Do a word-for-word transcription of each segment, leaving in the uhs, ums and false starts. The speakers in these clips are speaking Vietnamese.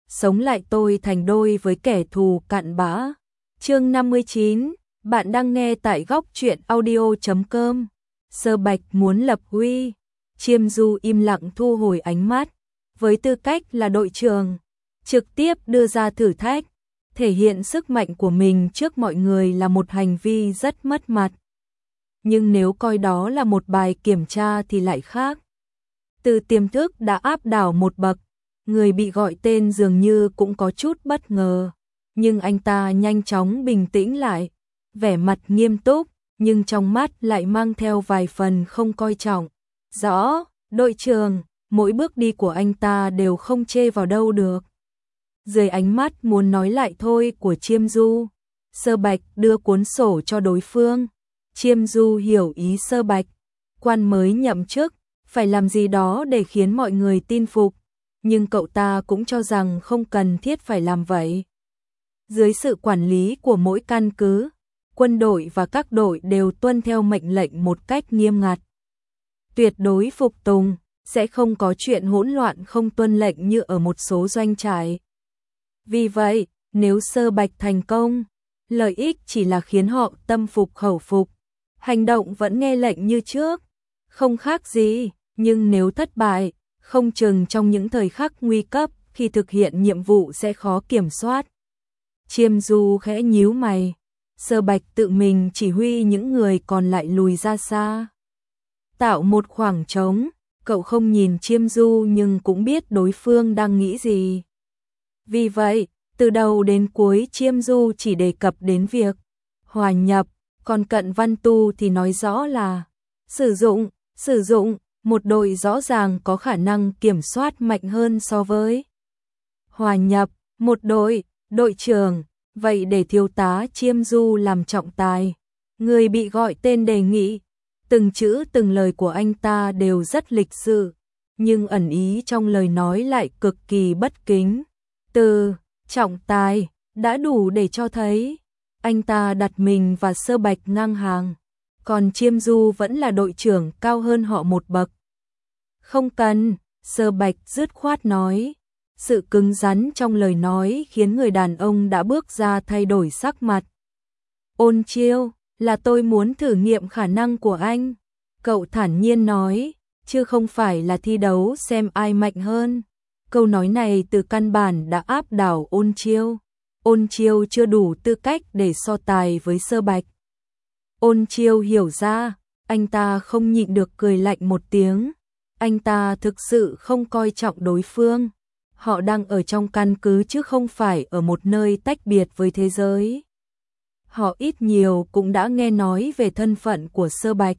sống lại tôi thành đôi với kẻ thù cặn bã. Chương năm mươi chín, bạn đang nghe tại góc truyện audio chấm com. Sơ Bạch muốn lập uy, Chiêm Du im lặng thu hồi ánh mắt, với tư cách là đội trưởng, trực tiếp đưa ra thử thách, thể hiện sức mạnh của mình trước mọi người là một hành vi rất mất mặt. Nhưng nếu coi đó là một bài kiểm tra thì lại khác. Từ tiềm thức đã áp đảo một bậc, người bị gọi tên dường như cũng có chút bất ngờ, nhưng anh ta nhanh chóng bình tĩnh lại, vẻ mặt nghiêm túc, nhưng trong mắt lại mang theo vài phần không coi trọng. Rõ, đội trưởng, mỗi bước đi của anh ta đều không chê vào đâu được. Dưới ánh mắt muốn nói lại thôi của Chiêm Du, Sơ Bạch đưa cuốn sổ cho đối phương. Chiêm Du hiểu ý Sơ Bạch, quan mới nhậm chức, phải làm gì đó để khiến mọi người tin phục, nhưng cậu ta cũng cho rằng không cần thiết phải làm vậy. Dưới sự quản lý của mỗi căn cứ, quân đội và các đội đều tuân theo mệnh lệnh một cách nghiêm ngặt. Tuyệt đối phục tùng, sẽ không có chuyện hỗn loạn không tuân lệnh như ở một số doanh trại. Vì vậy, nếu Sơ Bạch thành công, lợi ích chỉ là khiến họ tâm phục khẩu phục, hành động vẫn nghe lệnh như trước, không khác gì, nhưng nếu thất bại, không chừng trong những thời khắc nguy cấp khi thực hiện nhiệm vụ sẽ khó kiểm soát. Chiêm Du khẽ nhíu mày, Sơ Bạch tự mình chỉ huy những người còn lại lùi ra xa, tạo một khoảng trống. Cậu không nhìn Chiêm Du nhưng cũng biết đối phương đang nghĩ gì. Vì vậy, từ đầu đến cuối Chiêm Du chỉ đề cập đến việc hòa nhập, còn Cận Văn Tu thì nói rõ là sử dụng, sử dụng một đội rõ ràng có khả năng kiểm soát mạnh hơn so với hòa nhập một đội. Đội trưởng, vậy để thiếu tá Chiêm Du làm trọng tài. Người bị gọi tên đề nghị. Từng chữ từng lời của anh ta đều rất lịch sự, nhưng ẩn ý trong lời nói lại cực kỳ bất kính. Từ trọng tài đã đủ để cho thấy anh ta đặt mình và Sơ Bạch ngang hàng, còn Chiêm Du vẫn là đội trưởng cao hơn họ một bậc. Không cần, Sơ Bạch dứt khoát nói. Sự cứng rắn trong lời nói khiến người đàn ông đã bước ra thay đổi sắc mặt. Ôn Chiêu, là tôi muốn thử nghiệm khả năng của anh. Cậu thản nhiên nói, chứ không phải là thi đấu xem ai mạnh hơn. Câu nói này từ căn bản đã áp đảo Ôn Chiêu. Ôn Chiêu chưa đủ tư cách để so tài với Sơ Bạch. Ôn Chiêu hiểu ra, anh ta không nhịn được cười lạnh một tiếng. Anh ta thực sự không coi trọng đối phương. Họ đang ở trong căn cứ chứ không phải ở một nơi tách biệt với thế giới. Họ ít nhiều cũng đã nghe nói về thân phận của Sơ Bạch.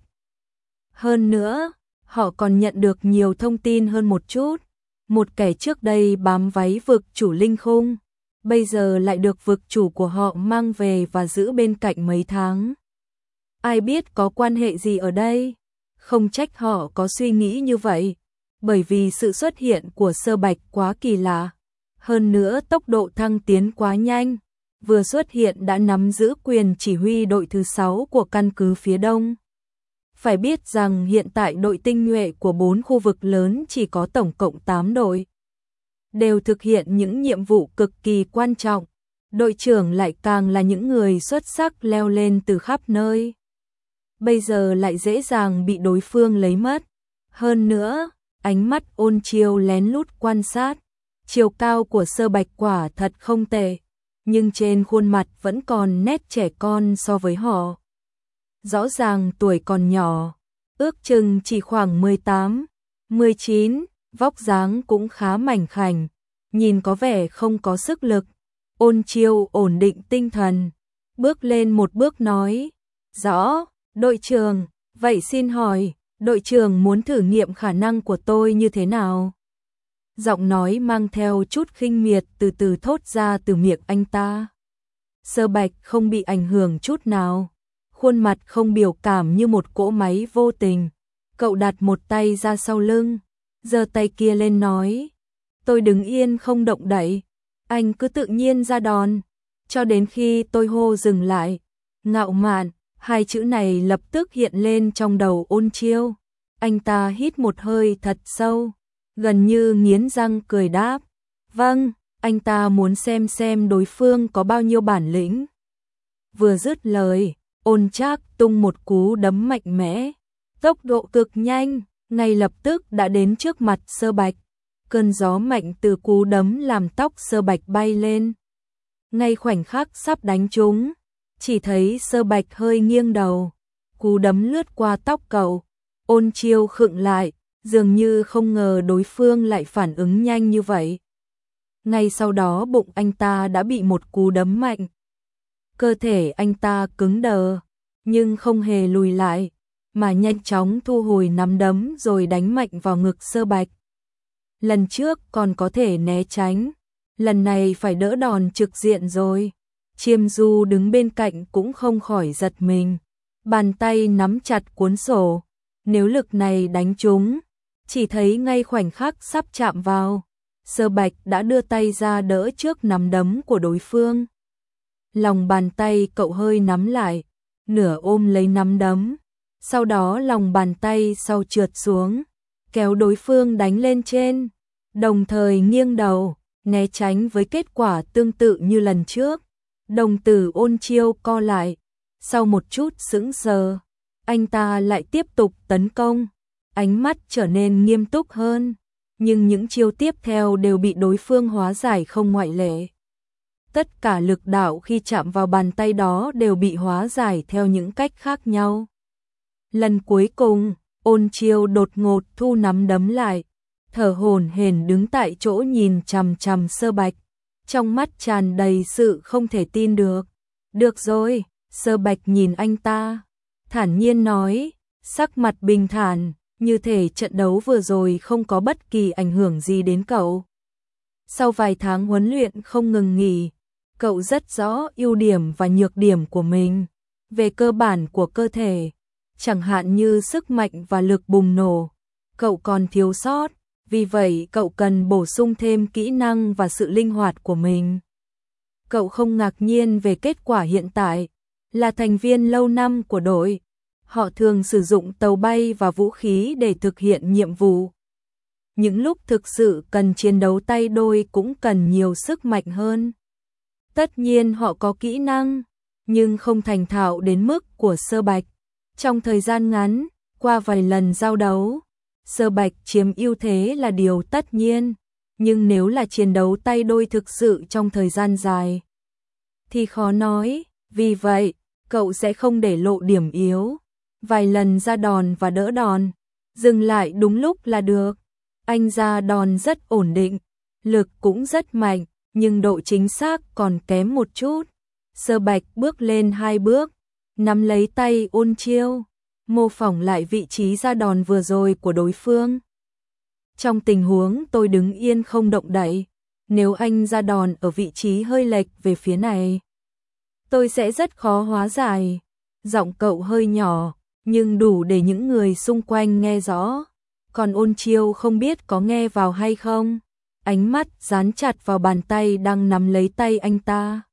Hơn nữa, họ còn nhận được nhiều thông tin hơn một chút. Một kẻ trước đây bám váy vực chủ Linh Khung, bây giờ lại được vực chủ của họ mang về và giữ bên cạnh mấy tháng. Ai biết có quan hệ gì ở đây? Không trách họ có suy nghĩ như vậy, bởi vì sự xuất hiện của Sơ Bạch quá kỳ lạ. Hơn nữa tốc độ thăng tiến quá nhanh, vừa xuất hiện đã nắm giữ quyền chỉ huy đội thứ sáu của căn cứ phía đông. Phải biết rằng hiện tại đội tinh nhuệ của bốn khu vực lớn chỉ có tổng cộng tám đội, đều thực hiện những nhiệm vụ cực kỳ quan trọng. Đội trưởng lại càng là những người xuất sắc leo lên từ khắp nơi. Bây giờ lại dễ dàng bị đối phương lấy mất. Hơn nữa, ánh mắt Ôn Chiêu lén lút quan sát, chiều cao của Sơ Bạch quả thật không tệ, nhưng trên khuôn mặt vẫn còn nét trẻ con so với họ. Rõ ràng tuổi còn nhỏ, ước chừng chỉ khoảng mười tám, mười chín, vóc dáng cũng khá mảnh khảnh, nhìn có vẻ không có sức lực. Ôn Chiêu ổn định tinh thần, bước lên một bước nói, rõ, đội trưởng, vậy xin hỏi, đội trưởng muốn thử nghiệm khả năng của tôi như thế nào? Giọng nói mang theo chút khinh miệt từ từ thốt ra từ miệng anh ta. Sơ Bạch không bị ảnh hưởng chút nào, khuôn mặt không biểu cảm như một cỗ máy vô tình. Cậu đặt một tay ra sau lưng, giơ tay kia lên nói, tôi đứng yên không động đậy, anh cứ tự nhiên ra đòn, cho đến khi tôi hô dừng lại. Ngạo mạn, hai chữ này lập tức hiện lên trong đầu Ôn Chiêu. Anh ta hít một hơi thật sâu, gần như nghiến răng cười đáp, vâng, anh ta muốn xem xem đối phương có bao nhiêu bản lĩnh. Vừa dứt lời, Ôn Trác tung một cú đấm mạnh mẽ, tốc độ cực nhanh, ngay lập tức đã đến trước mặt Sơ Bạch. Cơn gió mạnh từ cú đấm làm tóc Sơ Bạch bay lên. Ngay khoảnh khắc sắp đánh trúng, chỉ thấy Sơ Bạch hơi nghiêng đầu, cú đấm lướt qua tóc cậu. Ôn Chiêu khựng lại, dường như không ngờ đối phương lại phản ứng nhanh như vậy. Ngay sau đó bụng anh ta đã bị một cú đấm mạnh. Cơ thể anh ta cứng đờ, nhưng không hề lùi lại, mà nhanh chóng thu hồi nắm đấm rồi đánh mạnh vào ngực Sơ Bạch. Lần trước còn có thể né tránh, lần này phải đỡ đòn trực diện rồi. Chiêm Du đứng bên cạnh cũng không khỏi giật mình, bàn tay nắm chặt cuốn sổ. Nếu lực này đánh trúng, chỉ thấy ngay khoảnh khắc sắp chạm vào, Sơ Bạch đã đưa tay ra đỡ trước nắm đấm của đối phương. Lòng bàn tay cậu hơi nắm lại, nửa ôm lấy nắm đấm, sau đó lòng bàn tay sau trượt xuống, kéo đối phương đánh lên trên, đồng thời nghiêng đầu, né tránh với kết quả tương tự như lần trước. Đồng tử Ôn Chiêu co lại, sau một chút sững sờ, anh ta lại tiếp tục tấn công, ánh mắt trở nên nghiêm túc hơn, nhưng những chiêu tiếp theo đều bị đối phương hóa giải không ngoại lệ. Tất cả lực đạo khi chạm vào bàn tay đó đều bị hóa giải theo những cách khác nhau. Lần cuối cùng, Ôn Chiêu đột ngột thu nắm đấm lại, thở hổn hển đứng tại chỗ nhìn chằm chằm Sơ Bạch, trong mắt tràn đầy sự không thể tin được. Được rồi, Sơ Bạch nhìn anh ta, thản nhiên nói, sắc mặt bình thản, như thể trận đấu vừa rồi không có bất kỳ ảnh hưởng gì đến cậu. Sau vài tháng huấn luyện không ngừng nghỉ, cậu rất rõ ưu điểm và nhược điểm của mình. Về cơ bản của cơ thể, chẳng hạn như sức mạnh và lực bùng nổ, cậu còn thiếu sót, vì vậy cậu cần bổ sung thêm kỹ năng và sự linh hoạt của mình. Cậu không ngạc nhiên về kết quả hiện tại, là thành viên lâu năm của đội. Họ thường sử dụng tàu bay và vũ khí để thực hiện nhiệm vụ. Những lúc thực sự cần chiến đấu tay đôi cũng cần nhiều sức mạnh hơn. Tất nhiên họ có kỹ năng, nhưng không thành thạo đến mức của Sơ Bạch. Trong thời gian ngắn, qua vài lần giao đấu, Sơ Bạch chiếm ưu thế là điều tất nhiên, nhưng nếu là chiến đấu tay đôi thực sự trong thời gian dài, thì khó nói, vì vậy, cậu sẽ không để lộ điểm yếu. Vài lần ra đòn và đỡ đòn, dừng lại đúng lúc là được. Anh ra đòn rất ổn định, lực cũng rất mạnh, nhưng độ chính xác còn kém một chút. Sơ Bạch bước lên hai bước, nắm lấy tay Ôn Chiêu, mô phỏng lại vị trí ra đòn vừa rồi của đối phương. Trong tình huống tôi đứng yên không động đậy, nếu anh ra đòn ở vị trí hơi lệch về phía này, tôi sẽ rất khó hóa giải. Giọng cậu hơi nhỏ, nhưng đủ để những người xung quanh nghe rõ. Còn Ôn Chiêu không biết có nghe vào hay không, ánh mắt dán chặt vào bàn tay đang nắm lấy tay anh ta.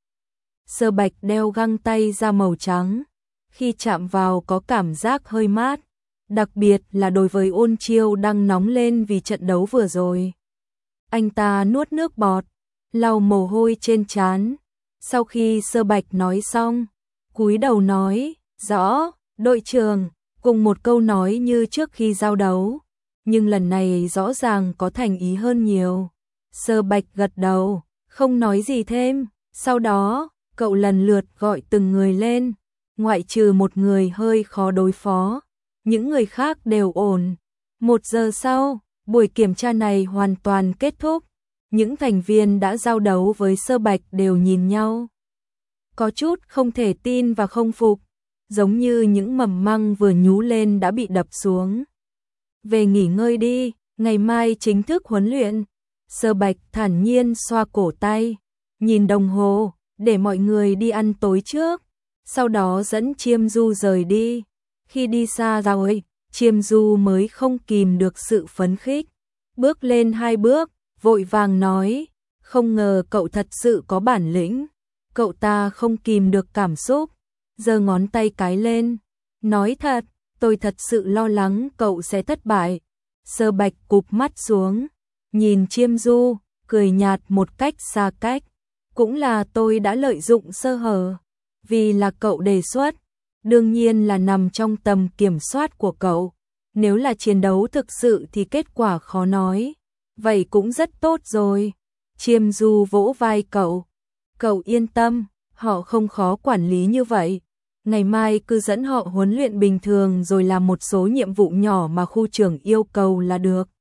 Sơ Bạch đeo găng tay da màu trắng, khi chạm vào có cảm giác hơi mát, đặc biệt là đối với Ôn Chiêu đang nóng lên vì trận đấu vừa rồi. Anh ta nuốt nước bọt, lau mồ hôi trên trán. Sau khi Sơ Bạch nói xong, cúi đầu nói, rõ, đội trưởng, cùng một câu nói như trước khi giao đấu, nhưng lần này rõ ràng có thành ý hơn nhiều. Sơ Bạch gật đầu, không nói gì thêm, sau đó, cậu lần lượt gọi từng người lên, ngoại trừ một người hơi khó đối phó, những người khác đều ổn. Một giờ sau, buổi kiểm tra này hoàn toàn kết thúc, những thành viên đã giao đấu với Sơ Bạch đều nhìn nhau, có chút không thể tin và không phục, giống như những mầm măng vừa nhú lên đã bị đập xuống. Về nghỉ ngơi đi, ngày mai chính thức huấn luyện. Sơ Bạch thản nhiên xoa cổ tay, nhìn đồng hồ, để mọi người đi ăn tối trước, sau đó dẫn Chiêm Du rời đi. Khi đi xa rồi, Chiêm Du mới không kìm được sự phấn khích, bước lên hai bước, vội vàng nói, không ngờ cậu thật sự có bản lĩnh. Cậu ta không kìm được cảm xúc, giơ ngón tay cái lên, nói thật, tôi thật sự lo lắng cậu sẽ thất bại. Sơ Bạch cụp mắt xuống, nhìn Chiêm Du, cười nhạt một cách xa cách. Cũng là tôi đã lợi dụng sơ hở. Vì là cậu đề xuất, đương nhiên là nằm trong tầm kiểm soát của cậu. Nếu là chiến đấu thực sự thì kết quả khó nói. Vậy cũng rất tốt rồi. Chiêm Du vỗ vai cậu. Cậu yên tâm, họ không khó quản lý như vậy. Ngày mai cứ dẫn họ huấn luyện bình thường rồi làm một số nhiệm vụ nhỏ mà khu trưởng yêu cầu là được.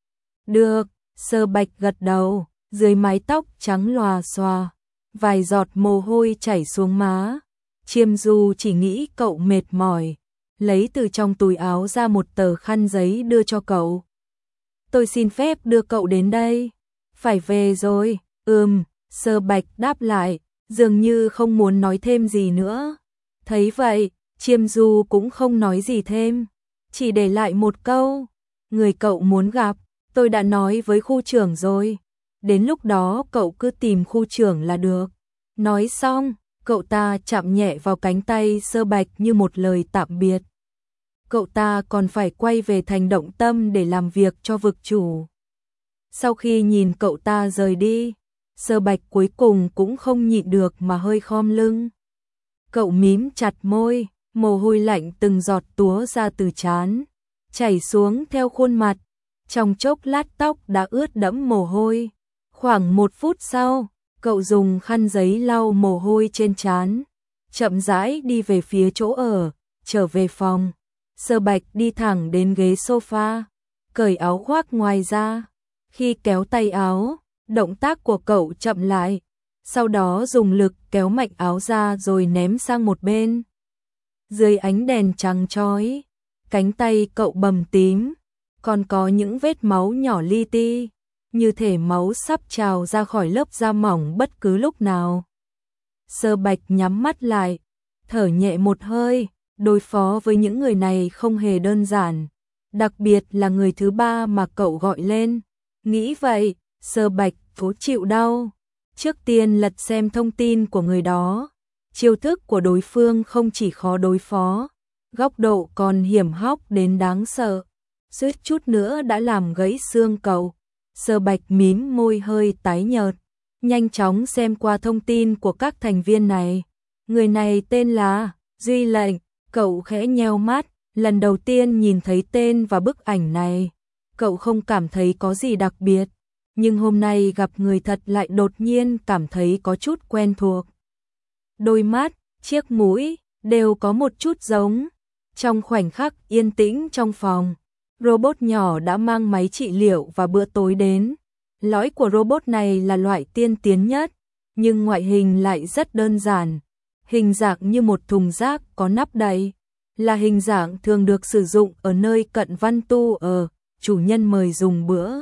Được, Sơ Bạch gật đầu, dưới mái tóc trắng lòa xòa, vài giọt mồ hôi chảy xuống má. Chiêm Du chỉ nghĩ cậu mệt mỏi, lấy từ trong túi áo ra một tờ khăn giấy đưa cho cậu. Tôi xin phép đưa cậu đến đây. Phải về rồi. Ừm, Sơ Bạch đáp lại, dường như không muốn nói thêm gì nữa. Thấy vậy, Chiêm Du cũng không nói gì thêm, chỉ để lại một câu. Người cậu muốn gặp, tôi đã nói với khu trưởng rồi. Đến lúc đó cậu cứ tìm khu trưởng là được. Nói xong, cậu ta chạm nhẹ vào cánh tay Sơ Bạch như một lời tạm biệt. Cậu ta còn phải quay về thành Động Tâm để làm việc cho vực chủ. Sau khi nhìn cậu ta rời đi, Sơ Bạch cuối cùng cũng không nhịn được mà hơi khom lưng. Cậu mím chặt môi, mồ hôi lạnh từng giọt túa ra từ trán, chảy xuống theo khuôn mặt. Trong chốc lát tóc đã ướt đẫm mồ hôi. Khoảng một phút sau, cậu dùng khăn giấy lau mồ hôi trên trán, chậm rãi đi về phía chỗ ở, trở về phòng. Sơ Bạch đi thẳng đến ghế sofa, cởi áo khoác ngoài ra. Khi kéo tay áo, động tác của cậu chậm lại, sau đó dùng lực kéo mạnh áo ra rồi ném sang một bên. Dưới ánh đèn trắng chói, cánh tay cậu bầm tím, còn có những vết máu nhỏ li ti, như thể máu sắp trào ra khỏi lớp da mỏng bất cứ lúc nào. Sơ Bạch nhắm mắt lại, thở nhẹ một hơi. Đối phó với những người này không hề đơn giản, đặc biệt là người thứ ba mà cậu gọi lên. Nghĩ vậy, Sơ Bạch cố chịu đau. Trước tiên lật xem thông tin của người đó. Chiêu thức của đối phương không chỉ khó đối phó, góc độ còn hiểm hóc đến đáng sợ. Suýt chút nữa đã làm gãy xương cậu. Sơ Bạch mím môi hơi tái nhợt, nhanh chóng xem qua thông tin của các thành viên này. Người này tên là Duy Lệnh. Cậu khẽ nheo mắt, lần đầu tiên nhìn thấy tên và bức ảnh này. Cậu không cảm thấy có gì đặc biệt, nhưng hôm nay gặp người thật lại đột nhiên cảm thấy có chút quen thuộc. Đôi mắt, chiếc mũi, đều có một chút giống. Trong khoảnh khắc yên tĩnh trong phòng, robot nhỏ đã mang máy trị liệu và bữa tối đến. Lõi của robot này là loại tiên tiến nhất, nhưng ngoại hình lại rất đơn giản. Hình dạng như một thùng rác có nắp đậy, là hình dạng thường được sử dụng ở nơi Cận Văn Tu ở, chủ nhân mời dùng bữa.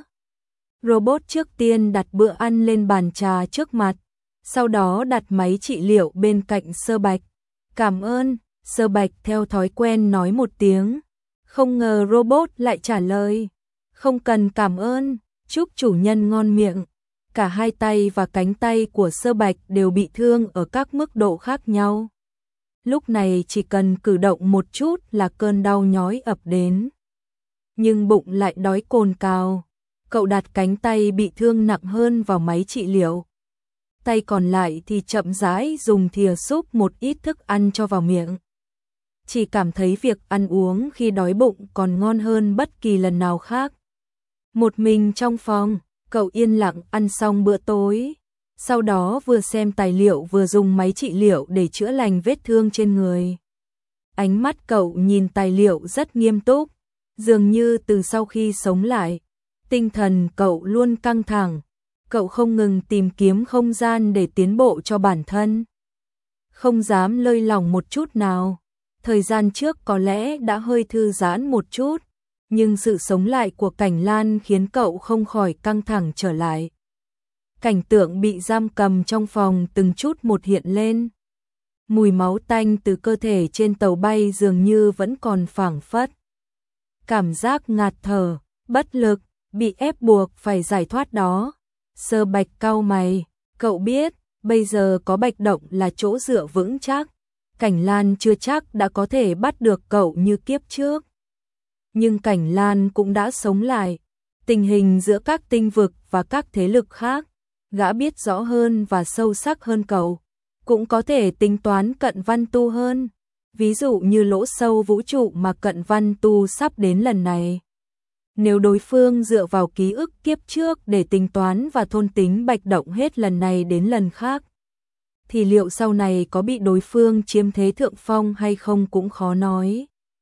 Robot trước tiên đặt bữa ăn lên bàn trà trước mặt, sau đó đặt máy trị liệu bên cạnh Sơ Bạch. Cảm ơn, Sơ Bạch theo thói quen nói một tiếng. Không ngờ robot lại trả lời, không cần cảm ơn, chúc chủ nhân ngon miệng. Cả hai tay và cánh tay của Sơ Bạch đều bị thương ở các mức độ khác nhau. Lúc này chỉ cần cử động một chút là cơn đau nhói ập đến. Nhưng bụng lại đói cồn cào. Cậu đặt cánh tay bị thương nặng hơn vào máy trị liệu. Tay còn lại thì chậm rãi dùng thìa xúc một ít thức ăn cho vào miệng. Chỉ cảm thấy việc ăn uống khi đói bụng còn ngon hơn bất kỳ lần nào khác. Một mình trong phòng, cậu yên lặng ăn xong bữa tối, sau đó vừa xem tài liệu vừa dùng máy trị liệu để chữa lành vết thương trên người. Ánh mắt cậu nhìn tài liệu rất nghiêm túc, dường như từ sau khi sống lại, tinh thần cậu luôn căng thẳng. Cậu không ngừng tìm kiếm không gian để tiến bộ cho bản thân. Không dám lơi lỏng một chút nào. Thời gian trước có lẽ đã hơi thư giãn một chút, nhưng sự sống lại của Cảnh Lan khiến cậu không khỏi căng thẳng trở lại. Cảnh tượng bị giam cầm trong phòng từng chút một hiện lên. Mùi máu tanh từ cơ thể trên tàu bay dường như vẫn còn phảng phất. Cảm giác ngạt thở, bất lực, bị ép buộc phải giải thoát đó. Sơ Bạch cau mày, cậu biết, bây giờ có Bạch Động là chỗ dựa vững chắc. Cảnh Lan chưa chắc đã có thể bắt được cậu như kiếp trước. Nhưng Cảnh Lan cũng đã sống lại. Tình hình giữa các tinh vực và các thế lực khác, gã biết rõ hơn và sâu sắc hơn cậu, cũng có thể tính toán Cận Văn Tu hơn. Ví dụ như lỗ sâu vũ trụ mà Cận Văn Tu sắp đến lần này. Nếu đối phương dựa vào ký ức kiếp trước để tính toán và thôn tính bạch động hết lần này đến lần khác, thì liệu sau này có bị đối phương chiếm thế thượng phong hay không cũng khó nói.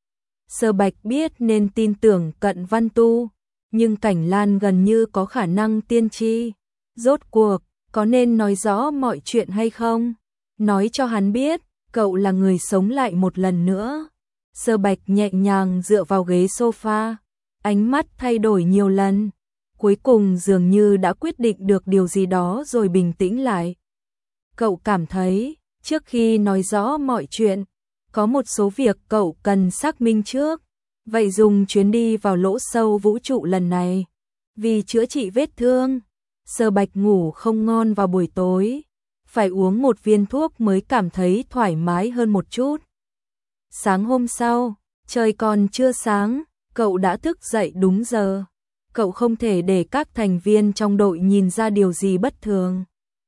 Sơ Bạch biết nên tin tưởng Cận Văn Tu, nhưng Cảnh Lan gần như có khả năng tiên tri. Rốt cuộc, có nên nói rõ mọi chuyện hay không? Nói cho hắn biết, cậu là người sống lại một lần nữa. Sơ Bạch nhẹ nhàng dựa vào ghế sofa, ánh mắt thay đổi nhiều lần. Cuối cùng dường như đã quyết định được điều gì đó rồi bình tĩnh lại. Cậu cảm thấy, trước khi nói rõ mọi chuyện, có một số việc cậu cần xác minh trước. Vậy dùng chuyến đi vào lỗ sâu vũ trụ lần này, vì chữa trị vết thương, Sơ Bạch ngủ không ngon vào buổi tối, phải uống một viên thuốc mới cảm thấy thoải mái hơn một chút. Sáng hôm sau, trời còn chưa sáng, cậu đã thức dậy đúng giờ. Cậu không thể để các thành viên trong đội nhìn ra điều gì bất thường.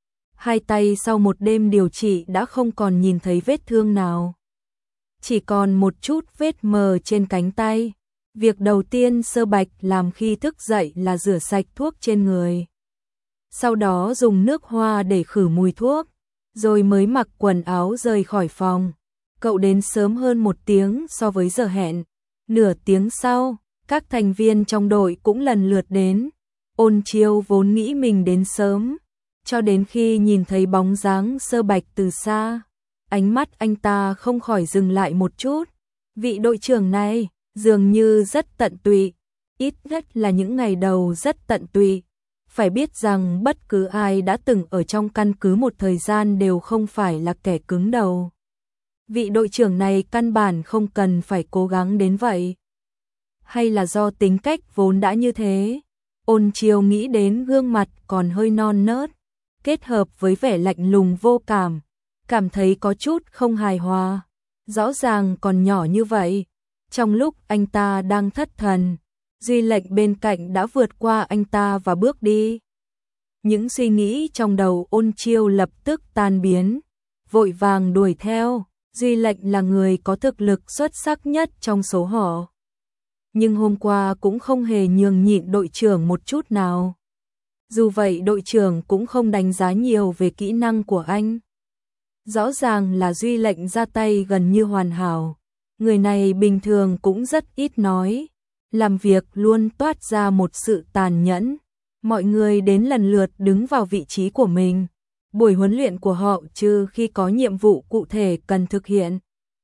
Hai tay sau một đêm điều trị đã không còn nhìn thấy vết thương nào. Chỉ còn một chút vết mờ trên cánh tay. Việc đầu tiên Sơ Bạch làm khi thức dậy là rửa sạch thuốc trên người. Sau đó dùng nước hoa để khử mùi thuốc, rồi mới mặc quần áo rời khỏi phòng. Cậu đến sớm hơn một tiếng so với giờ hẹn. Nửa tiếng sau, các thành viên trong đội cũng lần lượt đến. Ôn Chiêu vốn nghĩ mình đến sớm, cho đến khi nhìn thấy bóng dáng Sơ Bạch từ xa, ánh mắt anh ta không khỏi dừng lại một chút. Vị đội trưởng này dường như rất tận tụy, ít nhất là những ngày đầu rất tận tụy. Phải biết rằng bất cứ ai đã từng ở trong căn cứ một thời gian đều không phải là kẻ cứng đầu. Vị đội trưởng này căn bản không cần phải cố gắng đến vậy. Hay là do tính cách vốn đã như thế? Ôn Chiêu nghĩ đến gương mặt còn hơi non nớt, kết hợp với vẻ lạnh lùng vô cảm, cảm thấy có chút không hài hòa. Rõ ràng còn nhỏ như vậy. Trong lúc anh ta đang thất thần, Duy Lệnh bên cạnh đã vượt qua anh ta và bước đi. Những suy nghĩ trong đầu Ôn Chiêu lập tức tan biến, vội vàng đuổi theo. Duy Lệnh là người có thực lực xuất sắc nhất trong số họ. Nhưng hôm qua cũng không hề nhường nhịn đội trưởng một chút nào. Dù vậy đội trưởng cũng không đánh giá nhiều về kỹ năng của anh. Rõ ràng là Duy Lệnh ra tay gần như hoàn hảo. Người này bình thường cũng rất ít nói, làm việc luôn toát ra một sự tàn nhẫn. Mọi người đến lần lượt đứng vào vị trí của mình. Buổi huấn luyện của họ trừ khi có nhiệm vụ cụ thể cần thực hiện.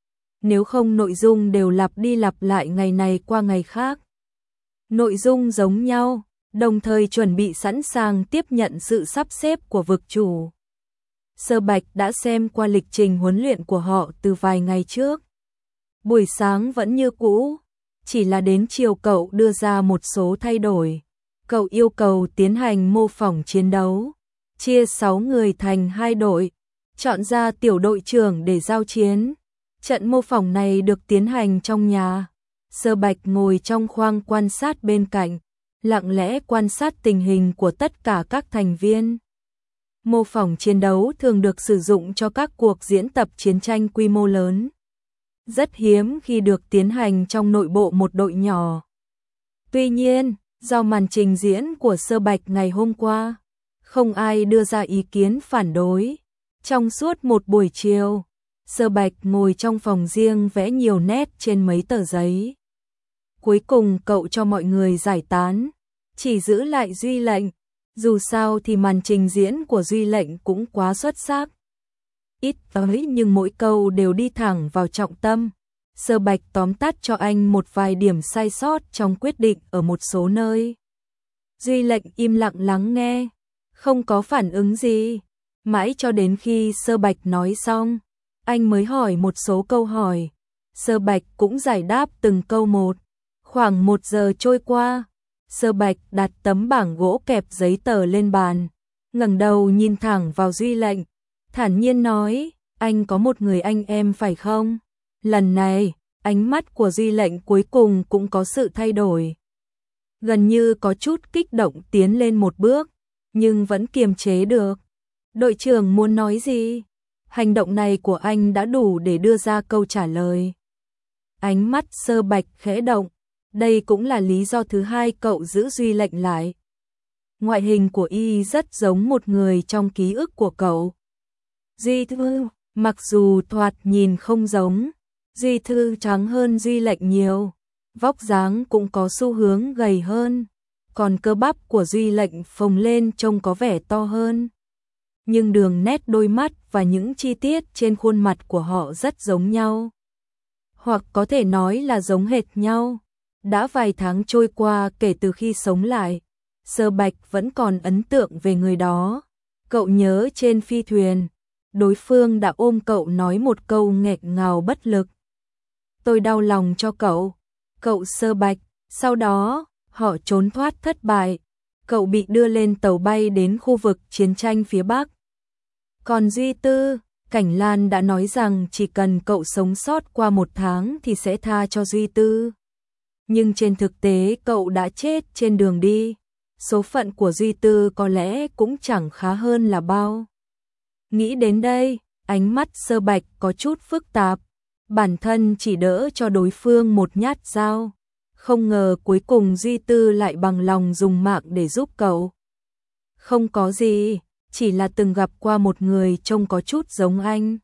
Nếu không nội dung đều lặp đi lặp lại ngày này qua ngày khác. Nội dung giống nhau, đồng thời chuẩn bị sẵn sàng tiếp nhận sự sắp xếp của vực chủ. Sơ Bạch đã xem qua lịch trình huấn luyện của họ từ vài ngày trước. Buổi sáng vẫn như cũ, chỉ là đến chiều cậu đưa ra một số thay đổi. Cậu yêu cầu tiến hành mô phỏng chiến đấu, chia sáu người thành hai đội, chọn ra tiểu đội trưởng để giao chiến. Trận mô phỏng này được tiến hành trong nhà. Sơ Bạch ngồi trong khoang quan sát bên cạnh, lặng lẽ quan sát tình hình của tất cả các thành viên. Mô phỏng chiến đấu thường được sử dụng cho các cuộc diễn tập chiến tranh quy mô lớn. Rất hiếm khi được tiến hành trong nội bộ một đội nhỏ. Tuy nhiên, do màn trình diễn của Sơ Bạch ngày hôm qua, không ai đưa ra ý kiến phản đối. Trong suốt một buổi chiều, Sơ Bạch ngồi trong phòng riêng vẽ nhiều nét trên mấy tờ giấy. Cuối cùng cậu cho mọi người giải tán, chỉ giữ lại Duy Lệnh. Dù sao thì màn trình diễn của Duy Lệnh cũng quá xuất sắc. Ít tới nhưng mỗi câu đều đi thẳng vào trọng tâm. Sơ Bạch tóm tắt cho anh một vài điểm sai sót trong quyết định ở một số nơi. Duy Lệnh im lặng lắng nghe, không có phản ứng gì. Mãi cho đến khi Sơ Bạch nói xong, anh mới hỏi một số câu hỏi. Sơ Bạch cũng giải đáp từng câu một. Khoảng một giờ trôi qua, Sơ Bạch đặt tấm bảng gỗ kẹp giấy tờ lên bàn, ngẩng đầu nhìn thẳng vào Duy Lệnh, thản nhiên nói, anh có một người anh em phải không? Lần này, ánh mắt của Duy Lệnh cuối cùng cũng có sự thay đổi. gần như có chút kích động tiến lên một bước, nhưng vẫn kiềm chế được. Đội trưởng muốn nói gì? Hành động này của anh đã đủ để đưa ra câu trả lời. Ánh mắt Sơ Bạch khẽ động, đây cũng là lý do thứ hai cậu giữ Duy Lệnh lại. Ngoại hình của y rất giống một người trong ký ức của cậu. Duy Thư, mặc dù thoạt nhìn không giống, Duy Thư trắng hơn Duy Lệnh nhiều, vóc dáng cũng có xu hướng gầy hơn, còn cơ bắp của Duy Lệnh phồng lên trông có vẻ to hơn. Nhưng đường nét đôi mắt và những chi tiết trên khuôn mặt của họ rất giống nhau. Hoặc có thể nói là giống hệt nhau. Đã vài tháng trôi qua kể từ khi sống lại, Sơ Bạch vẫn còn ấn tượng về người đó. Cậu nhớ trên phi thuyền, đối phương đã ôm cậu nói một câu nghẹn ngào bất lực. Tôi đau lòng cho cậu. Cậu Sơ Bạch, sau đó, họ trốn thoát thất bại. Cậu bị đưa lên tàu bay đến khu vực chiến tranh phía Bắc. Còn Duy Tư, Cảnh Lan đã nói rằng chỉ cần cậu sống sót qua một tháng thì sẽ tha cho Duy Tư. Nhưng trên thực tế cậu đã chết trên đường đi. Số phận của Duy Tư có lẽ cũng chẳng khá hơn là bao. Nghĩ đến đây, ánh mắt Sơ Bạch có chút phức tạp. Bản thân chỉ đỡ cho đối phương một nhát dao. Không ngờ cuối cùng Duy Tư lại bằng lòng dùng mạng để giúp cậu. Không có gì, chỉ là từng gặp qua một người trông có chút giống anh.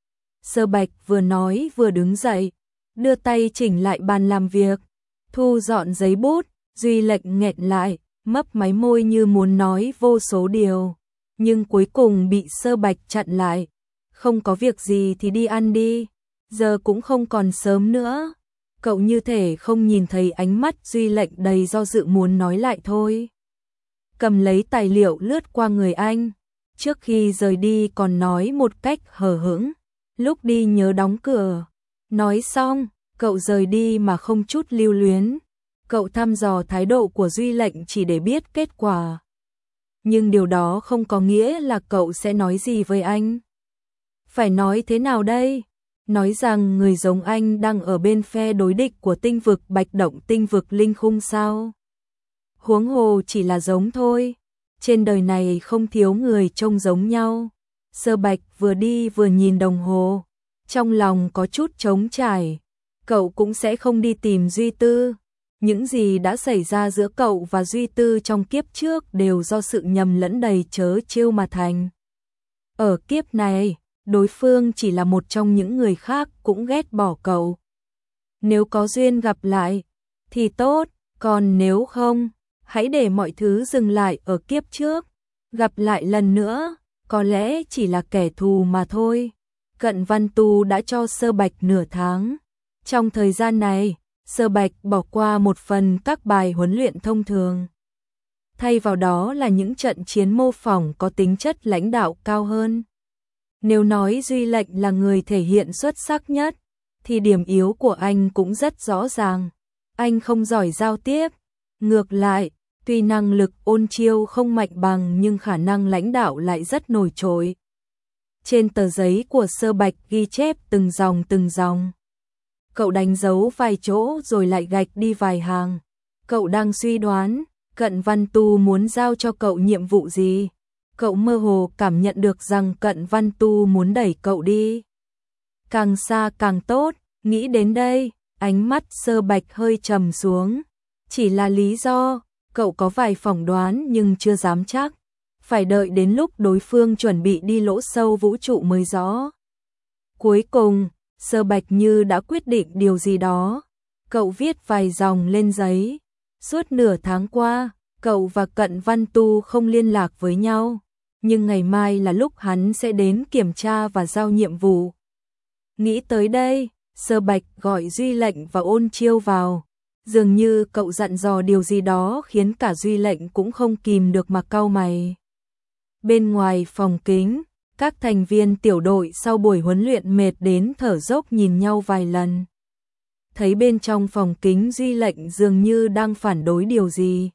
Sơ Bạch vừa nói vừa đứng dậy, đưa tay chỉnh lại bàn làm việc, thu dọn giấy bút. Duy Lệnh nghẹn lại, mấp máy môi như muốn nói vô số điều, nhưng cuối cùng bị Sơ Bạch chặn lại. Không có việc gì thì đi ăn đi, giờ cũng không còn sớm nữa. Cậu như thể không nhìn thấy ánh mắt Duy Lệnh đầy do dự muốn nói lại thôi. Cầm lấy tài liệu lướt qua người anh, trước khi rời đi còn nói một cách hờ hững, lúc đi nhớ đóng cửa. Nói xong, cậu rời đi mà không chút lưu luyến. Cậu thăm dò thái độ của Duy Lệnh chỉ để biết kết quả. Nhưng điều đó không có nghĩa là cậu sẽ nói gì với anh. Phải nói thế nào đây? Nói rằng người giống anh đang ở bên phe đối địch của tinh vực Bạch Động, tinh vực Linh Khung sao? Huống hồ chỉ là giống thôi. Trên đời này không thiếu người trông giống nhau. Sơ Bạch vừa đi vừa nhìn đồng hồ, trong lòng có chút trống trải. Cậu cũng sẽ không đi tìm Duy Tư. Những gì đã xảy ra giữa cậu và Duy Tư trong kiếp trước đều do sự nhầm lẫn đầy trớ trêu mà thành. Ở kiếp này, đối phương chỉ là một trong những người khác cũng ghét bỏ cậu. Nếu có duyên gặp lại, thì tốt, còn nếu không, hãy để mọi thứ dừng lại ở kiếp trước. Gặp lại lần nữa, có lẽ chỉ là kẻ thù mà thôi. Cận Văn Tu đã cho Sơ Bạch nửa tháng. Trong thời gian này, Sơ Bạch bỏ qua một phần các bài huấn luyện thông thường. Thay vào đó là những trận chiến mô phỏng có tính chất lãnh đạo cao hơn. Nếu nói Duy Lệnh là người thể hiện xuất sắc nhất, thì điểm yếu của anh cũng rất rõ ràng. Anh không giỏi giao tiếp. Ngược lại, tuy năng lực ôn chiêu không mạnh bằng nhưng khả năng lãnh đạo lại rất nổi trội. Trên tờ giấy của Sơ Bạch ghi chép từng dòng từng dòng. Cậu đánh dấu vài chỗ rồi lại gạch đi vài hàng. Cậu đang suy đoán Cận Văn Tu muốn giao cho cậu nhiệm vụ gì. Cậu mơ hồ cảm nhận được rằng Cận Văn Tu muốn đẩy cậu đi. Càng xa càng tốt. Nghĩ đến đây, ánh mắt Sơ Bạch hơi trầm xuống. Chỉ là lý do, cậu có vài phỏng đoán nhưng chưa dám chắc. Phải đợi đến lúc đối phương chuẩn bị đi lỗ sâu vũ trụ mới rõ. Cuối cùng, Sơ Bạch như đã quyết định điều gì đó. Cậu viết vài dòng lên giấy. Suốt nửa tháng qua, cậu và Cận Văn Tu không liên lạc với nhau. Nhưng ngày mai là lúc hắn sẽ đến kiểm tra và giao nhiệm vụ. Nghĩ tới đây, Sơ Bạch gọi Duy Lệnh và Ôn Chiêu vào. Dường như cậu dặn dò điều gì đó khiến cả Duy Lệnh cũng không kìm được mà cau mày. Bên ngoài phòng kính, các thành viên tiểu đội sau buổi huấn luyện mệt đến thở dốc nhìn nhau vài lần. Thấy bên trong phòng kính Duy Lệnh dường như đang phản đối điều gì.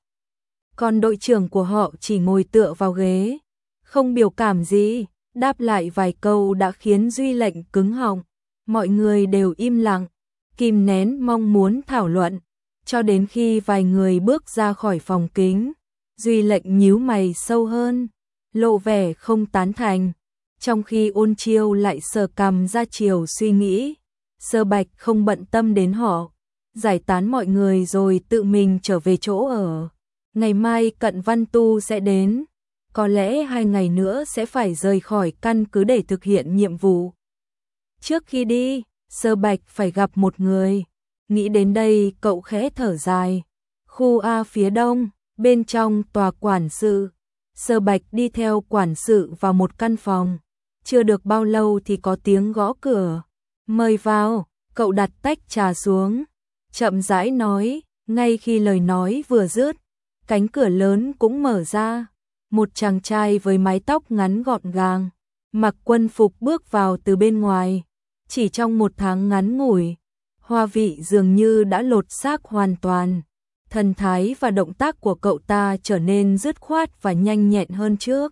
Còn đội trưởng của họ chỉ ngồi tựa vào ghế, không biểu cảm gì, đáp lại vài câu đã khiến Duy Lệnh cứng họng. Mọi người đều im lặng, kìm nén mong muốn thảo luận. cho đến khi vài người bước ra khỏi phòng kính, Duy Lệnh nhíu mày sâu hơn, lộ vẻ không tán thành, trong khi Ôn Chiêu lại sờ cằm ra chiều suy nghĩ. Sơ Bạch không bận tâm đến họ, giải tán mọi người rồi tự mình trở về chỗ ở. Ngày mai Cận Văn Tu sẽ đến, có lẽ hai ngày nữa sẽ phải rời khỏi căn cứ để thực hiện nhiệm vụ. Trước khi đi, Sơ Bạch phải gặp một người. Nghĩ đến đây cậu khẽ thở dài. Khu A phía đông, bên trong tòa quản sự. Sơ Bạch đi theo quản sự vào một căn phòng. Chưa được bao lâu thì có tiếng gõ cửa. Mời vào, cậu đặt tách trà xuống. Chậm rãi nói, ngay khi lời nói vừa dứt, cánh cửa lớn cũng mở ra. Một chàng trai với mái tóc ngắn gọn gàng, mặc quân phục bước vào từ bên ngoài. Chỉ trong một tháng ngắn ngủi, Hoa Vị dường như đã lột xác hoàn toàn. Thần thái và động tác của cậu ta trở nên dứt khoát và nhanh nhẹn hơn trước.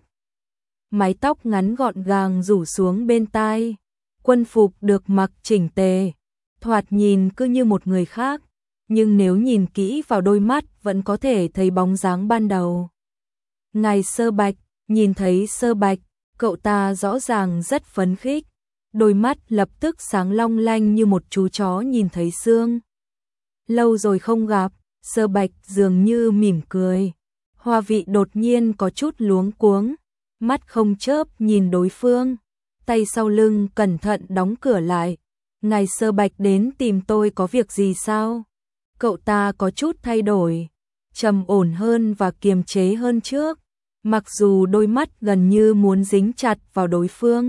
Mái tóc ngắn gọn gàng rủ xuống bên tai, quân phục được mặc chỉnh tề, thoạt nhìn cứ như một người khác, nhưng nếu nhìn kỹ vào đôi mắt vẫn có thể thấy bóng dáng ban đầu. Ngài Sơ Bạch, nhìn thấy Sơ Bạch, cậu ta rõ ràng rất phấn khích, đôi mắt lập tức sáng long lanh như một chú chó nhìn thấy xương. Lâu rồi không gặp, Sơ Bạch dường như mỉm cười. Hoa Vị đột nhiên có chút luống cuống, mắt không chớp nhìn đối phương, tay sau lưng cẩn thận đóng cửa lại. Ngài Sơ Bạch đến tìm tôi có việc gì sao? Cậu ta có chút thay đổi, trầm ổn hơn và kiềm chế hơn trước, mặc dù đôi mắt gần như muốn dính chặt vào đối phương,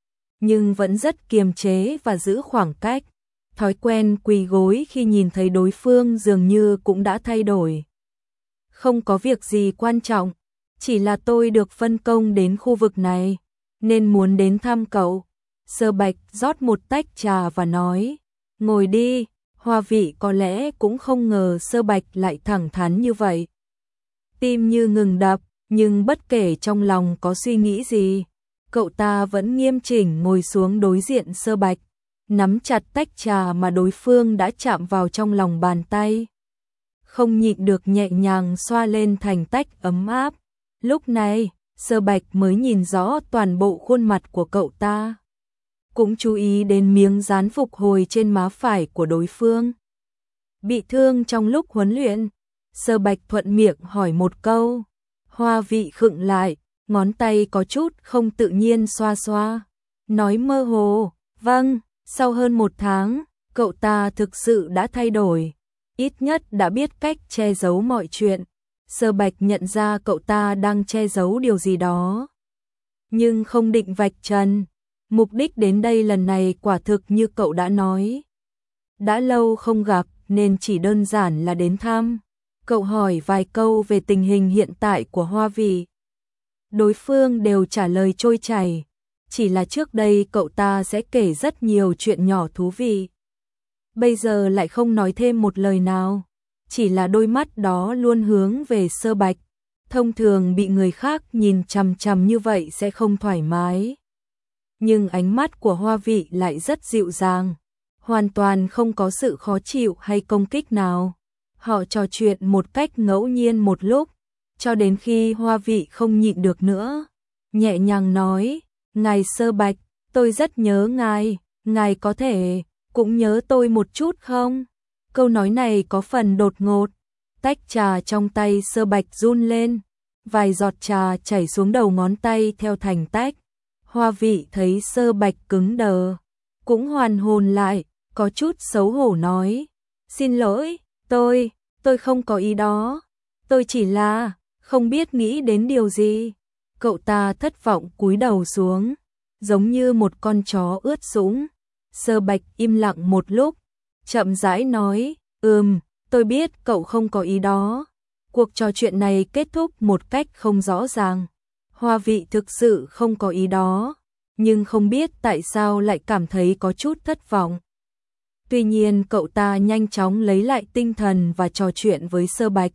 nhưng vẫn rất kiềm chế và giữ khoảng cách. Thói quen quỳ gối khi nhìn thấy đối phương dường như cũng đã thay đổi. Không có việc gì quan trọng, chỉ là tôi được phân công đến khu vực này, nên muốn đến thăm cậu. Sơ Bạch rót một tách trà và nói, ngồi đi. Hoa Vị có lẽ cũng không ngờ Sơ Bạch lại thẳng thắn như vậy. Tim như ngừng đập, nhưng bất kể trong lòng có suy nghĩ gì, cậu ta vẫn nghiêm chỉnh ngồi xuống đối diện Sơ Bạch, nắm chặt tách trà mà đối phương đã chạm vào trong lòng bàn tay. Không nhịn được nhẹ nhàng xoa lên thành tách ấm áp. Lúc này, Sơ Bạch mới nhìn rõ toàn bộ khuôn mặt của cậu ta, cũng chú ý đến miếng dán phục hồi trên má phải của đối phương. Bị thương trong lúc huấn luyện, Sơ Bạch thuận miệng hỏi một câu. Hoa Vị khựng lại, ngón tay có chút không tự nhiên xoa xoa, nói mơ hồ, vâng. Sau hơn một tháng, cậu ta thực sự đã thay đổi, ít nhất đã biết cách che giấu mọi chuyện. Sơ Bạch nhận ra cậu ta đang che giấu điều gì đó, nhưng không định vạch trần. Mục đích đến đây lần này quả thực như cậu đã nói. Đã lâu không gặp nên chỉ đơn giản là đến thăm. Cậu hỏi vài câu về tình hình hiện tại của Hoa Vị. Đối phương đều trả lời trôi chảy. Chỉ là trước đây cậu ta sẽ kể rất nhiều chuyện nhỏ thú vị. Bây giờ lại không nói thêm một lời nào. Chỉ là đôi mắt đó luôn hướng về Sơ Bạch. Thông thường bị người khác nhìn chằm chằm như vậy sẽ không thoải mái. Nhưng ánh mắt của Hoa Vị lại rất dịu dàng, hoàn toàn không có sự khó chịu hay công kích nào. Họ trò chuyện một cách ngẫu nhiên một lúc, cho đến khi Hoa Vị không nhịn được nữa, nhẹ nhàng nói, ngài Sơ Bạch, tôi rất nhớ ngài, ngài có thể cũng nhớ tôi một chút không? Câu nói này có phần đột ngột, tách trà trong tay Sơ Bạch run lên, vài giọt trà chảy xuống đầu ngón tay theo thành tách. Hoa Vị thấy Sơ Bạch cứng đờ, cũng hoàn hồn lại, có chút xấu hổ nói, xin lỗi, tôi, tôi không có ý đó, tôi chỉ là không biết nghĩ đến điều gì. Cậu ta thất vọng cúi đầu xuống, giống như một con chó ướt sũng. Sơ Bạch im lặng một lúc, chậm rãi nói, ừm, tôi biết cậu không có ý đó. Cuộc trò chuyện này kết thúc một cách không rõ ràng. Hoa Vị thực sự không có ý đó, nhưng không biết tại sao lại cảm thấy có chút thất vọng. Tuy nhiên cậu ta nhanh chóng lấy lại tinh thần và trò chuyện với Sơ Bạch.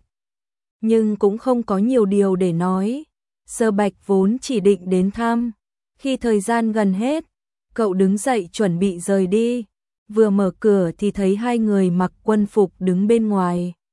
Nhưng cũng không có nhiều điều để nói. Sơ Bạch vốn chỉ định đến thăm. Khi thời gian gần hết, cậu đứng dậy chuẩn bị rời đi. Vừa mở cửa thì thấy hai người mặc quân phục đứng bên ngoài.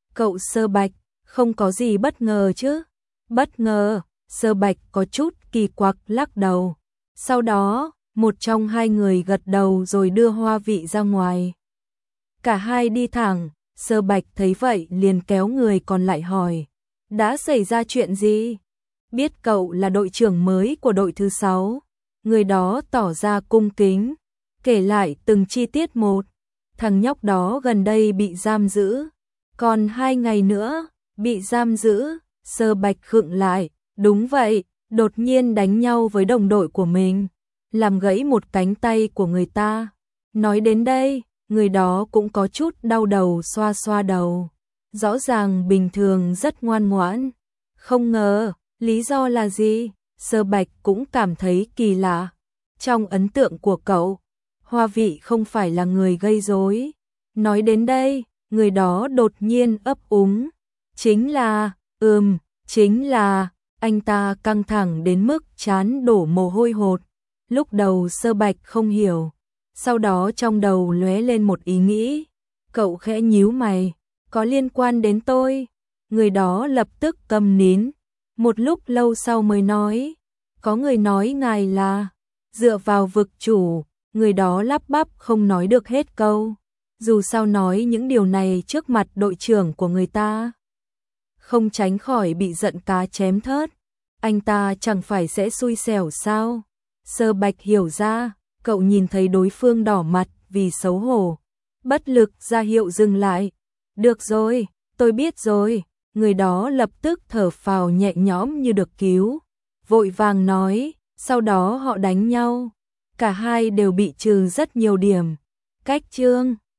Cậu Sơ Bạch, không có gì bất ngờ chứ? Bất ngờ, Sơ Bạch có chút kỳ quặc lắc đầu. Sau đó, một trong hai người gật đầu rồi đưa Hoa Vị ra ngoài. Cả hai đi thẳng, Sơ Bạch thấy vậy liền kéo người còn lại hỏi. Đã xảy ra chuyện gì? Biết cậu là đội trưởng mới của đội thứ sáu. Người đó tỏ ra cung kính, kể lại từng chi tiết một. Thằng nhóc đó gần đây bị giam giữ. Còn hai ngày nữa, bị giam giữ. Sơ Bạch khựng lại. Đúng vậy, đột nhiên đánh nhau với đồng đội của mình, làm gãy một cánh tay của người ta. Nói đến đây, người đó cũng có chút đau đầu xoa xoa đầu. Rõ ràng bình thường rất ngoan ngoãn. Không ngờ, lý do là gì? Sơ Bạch cũng cảm thấy kỳ lạ. Trong ấn tượng của cậu, Hoa Vị không phải là người gây rối. Nói đến đây, người đó đột nhiên ấp úng. Chính là, ừm, chính là, anh ta căng thẳng đến mức trán đổ mồ hôi hột. Lúc đầu Sơ Bạch không hiểu, sau đó trong đầu lóe lên một ý nghĩ. Cậu khẽ nhíu mày, có liên quan đến tôi? Người đó lập tức câm nín, một lúc lâu sau mới nói, có người nói ngài là dựa vào vực chủ. Người đó lắp bắp không nói được hết câu. Dù sao nói những điều này trước mặt đội trưởng của người ta, không tránh khỏi bị giận cá chém thớt. Anh ta chẳng phải sẽ xui xẻo sao? Sơ Bạch hiểu ra, cậu nhìn thấy đối phương đỏ mặt vì xấu hổ, bất lực ra hiệu dừng lại. Được rồi, tôi biết rồi. Người đó lập tức thở phào nhẹ nhõm như được cứu, vội vàng nói, sau đó họ đánh nhau. Cả hai đều bị trừ rất nhiều điểm. Cách chương